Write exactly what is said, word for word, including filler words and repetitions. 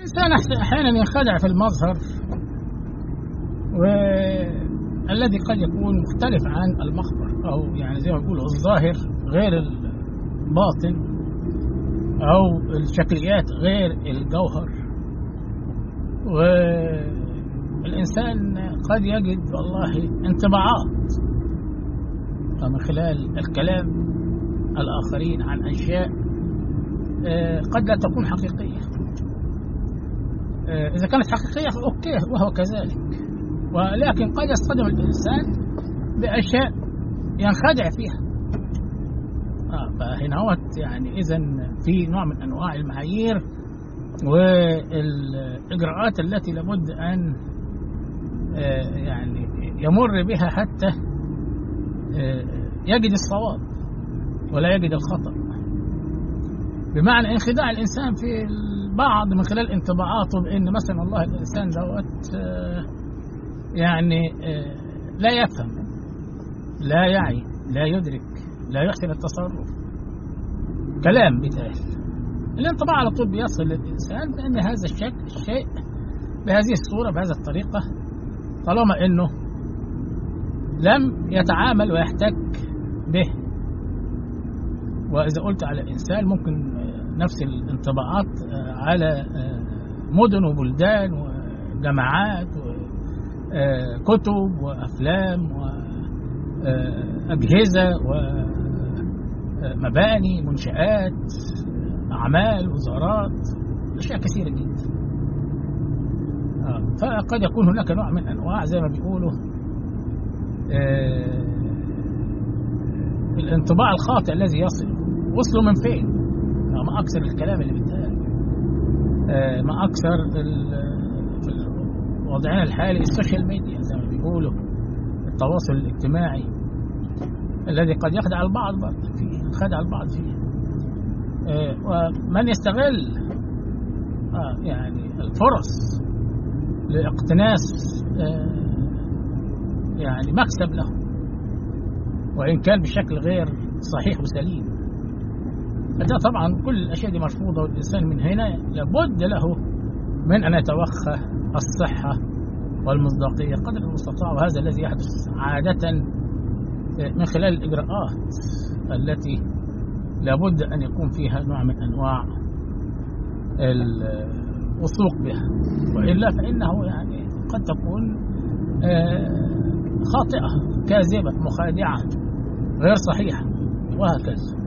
الإنسان أحيانا ينخدع في المظهر، والذي قد يكون مختلف عن المخبر، أو يعني زي ما بيقولوا الظاهر غير الباطن، أو الشكليات غير الجوهر. والإنسان قد يجد والله انطباعات من خلال الكلام الآخرين عن أشياء قد لا تكون حقيقية. إذا كانت حقيقية فأوكي وهو كذلك، ولكن قد يصطدم الإنسان بأشياء ينخدع فيها. آه فهنا هو يعني إذن في نوع من أنواع المعايير والإجراءات التي لابد أن آه يعني يمر بها حتى آه يجد الصواب ولا يجد الخطأ. بمعنى انخداع الإنسان في البعض من خلال انطباعاته بأن مثلا والله الإنسان دوت آه يعني آه لا يفهم، لا يعي، لا يدرك، لا يحسن التصرف، كلام بيتقال. الانطباع على طول بيصل للإنسان بأن هذا الشيء الشيء بهذه الصورة بهذه الطريقة، طالما أنه لم يتعامل ويحتك به. وإذا قلت على الإنسان ممكن نفس الانطباعات على مدن وبلدان وجماعات وكتب وأفلام وأجهزة ومباني، منشآت، أعمال، وزارات، أشياء كثيرة جدا. فقد يكون هناك نوع من أنواع زي ما بيقولوا الانطباع الخاطئ الذي يصل. وصلوا من فين؟ ما أكثر الكلام اللي بيتقال، ما أكثر في وضعنا الحالي السوشيال ميديا زي ما بيقولوا، التواصل الاجتماعي الذي قد يخدع البعض فيه، يخدع البعض فيه. ومن يستغل يعني الفرص لاقتناس يعني مكسب له، وإن كان بشكل غير صحيح وسليم. فده طبعا كل الأشياء دي مرفوضة، والإنسان من هنا لابد له من أن يتوخى الصحة والمصداقية قدر المستطاع. وهذا الذي يحدث عادة من خلال الإجراءات التي لابد أن يكون فيها نوع من أنواع الوثوق بها، وإلا فإنه يعني قد تكون خاطئة، كاذبة، مخادعة، غير صحيحة، وهكذا.